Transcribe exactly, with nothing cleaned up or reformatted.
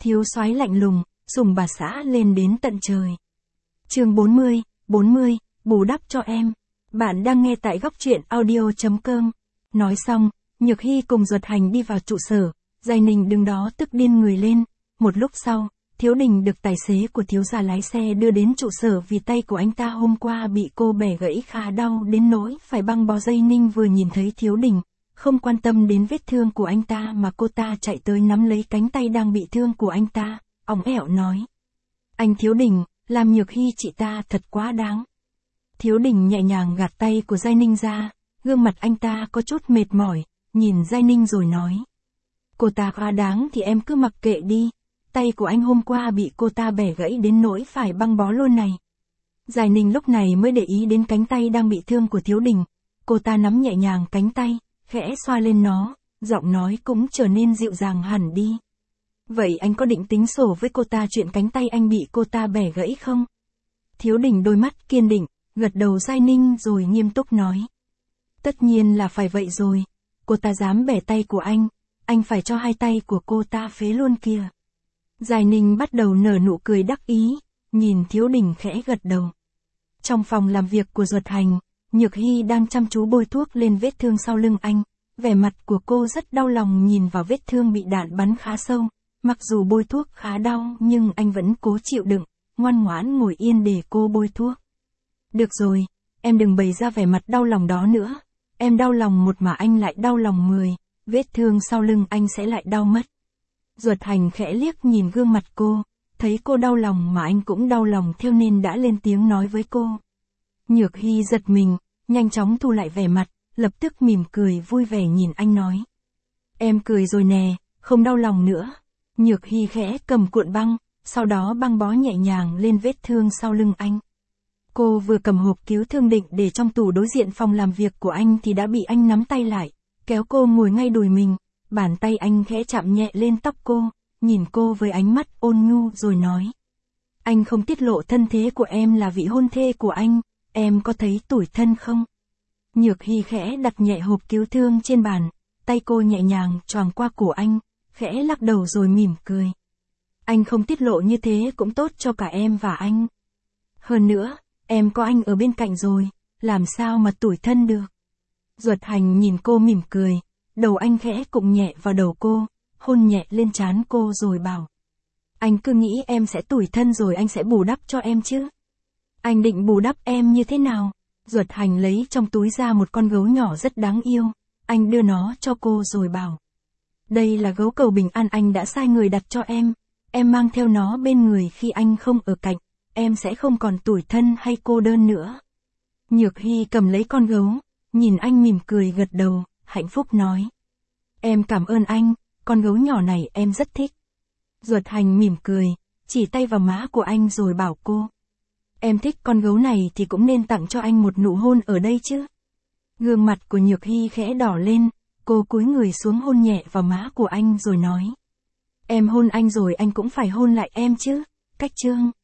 Thiếu soái lạnh lùng, sùng bà xã lên đến tận trời. Chương bốn mươi, bốn mươi, bù đắp cho em. Bạn đang nghe tại góc truyện audio chấm com. Nói xong, Nhược Hy cùng Duật Hành đi vào trụ sở, Giai Ninh đứng đó tức điên người lên. Một lúc sau, Thiếu Đình được tài xế của thiếu gia lái xe đưa đến trụ sở vì tay của anh ta hôm qua bị cô bẻ gãy khá đau đến nỗi phải băng bó. Giai Ninh vừa nhìn thấy Thiếu Đình, không quan tâm đến vết thương của anh ta mà cô ta chạy tới nắm lấy cánh tay đang bị thương của anh ta, ỏng ẻo nói. Anh Thiếu Đình, làm Nhược Hy chị ta thật quá đáng. Thiếu Đình nhẹ nhàng gạt tay của Giai Ninh ra, gương mặt anh ta có chút mệt mỏi, nhìn Giai Ninh rồi nói. Cô ta quá đáng thì em cứ mặc kệ đi, tay của anh hôm qua bị cô ta bẻ gãy đến nỗi phải băng bó luôn này. Giai Ninh lúc này mới để ý đến cánh tay đang bị thương của Thiếu Đình, cô ta nắm nhẹ nhàng cánh tay, khẽ xoa lên nó, giọng nói cũng trở nên dịu dàng hẳn đi. Vậy anh có định tính sổ với cô ta chuyện cánh tay anh bị cô ta bẻ gãy không? Thiếu Đình đôi mắt kiên định, gật đầu Giai Ninh rồi nghiêm túc nói. Tất nhiên là phải vậy rồi, cô ta dám bẻ tay của anh, anh phải cho hai tay của cô ta phế luôn kìa. Giai Ninh bắt đầu nở nụ cười đắc ý, nhìn Thiếu Đình khẽ gật đầu. Trong phòng làm việc của Duật Hành, Nhược Hy đang chăm chú bôi thuốc lên vết thương sau lưng anh, vẻ mặt của cô rất đau lòng nhìn vào vết thương bị đạn bắn khá sâu, mặc dù bôi thuốc khá đau nhưng anh vẫn cố chịu đựng, ngoan ngoãn ngồi yên để cô bôi thuốc. Được rồi, em đừng bày ra vẻ mặt đau lòng đó nữa, em đau lòng một mà anh lại đau lòng mười, vết thương sau lưng anh sẽ lại đau mất. Duật Hành khẽ liếc nhìn gương mặt cô, thấy cô đau lòng mà anh cũng đau lòng theo nên đã lên tiếng nói với cô. Nhược Hy giật mình, nhanh chóng thu lại vẻ mặt, lập tức mỉm cười vui vẻ nhìn anh nói. Em cười rồi nè, không đau lòng nữa. Nhược Hy khẽ cầm cuộn băng, sau đó băng bó nhẹ nhàng lên vết thương sau lưng anh. Cô vừa cầm hộp cứu thương định để trong tủ đối diện phòng làm việc của anh thì đã bị anh nắm tay lại, kéo cô ngồi ngay đùi mình, bàn tay anh khẽ chạm nhẹ lên tóc cô, nhìn cô với ánh mắt ôn nhu rồi nói. Anh không tiết lộ thân thế của em là vị hôn thê của anh, em có thấy tủi thân không? Nhược Hy khẽ đặt nhẹ hộp cứu thương trên bàn, tay cô nhẹ nhàng choàng qua cổ anh, khẽ lắc đầu rồi mỉm cười. Anh không tiết lộ như thế cũng tốt cho cả em và anh. Hơn nữa, em có anh ở bên cạnh rồi, làm sao mà tủi thân được. Duật Hành nhìn cô mỉm cười, đầu anh khẽ cụng nhẹ vào đầu cô, hôn nhẹ lên trán cô rồi bảo. Anh cứ nghĩ em sẽ tủi thân rồi anh sẽ bù đắp cho em chứ. Anh định bù đắp em như thế nào? Duật Hành lấy trong túi ra một con gấu nhỏ rất đáng yêu, anh đưa nó cho cô rồi bảo. Đây là gấu cầu bình an anh đã sai người đặt cho em, em mang theo nó bên người khi anh không ở cạnh, em sẽ không còn tủi thân hay cô đơn nữa. Nhược Hy cầm lấy con gấu, nhìn anh mỉm cười gật đầu, hạnh phúc nói. Em cảm ơn anh, con gấu nhỏ này em rất thích. Duật Hành mỉm cười, chỉ tay vào má của anh rồi bảo cô. Em thích con gấu này thì cũng nên tặng cho anh một nụ hôn ở đây chứ. Gương mặt của Nhược Hy khẽ đỏ lên, cô cúi người xuống hôn nhẹ vào má của anh rồi nói. Em hôn anh rồi anh cũng phải hôn lại em chứ, cách chương.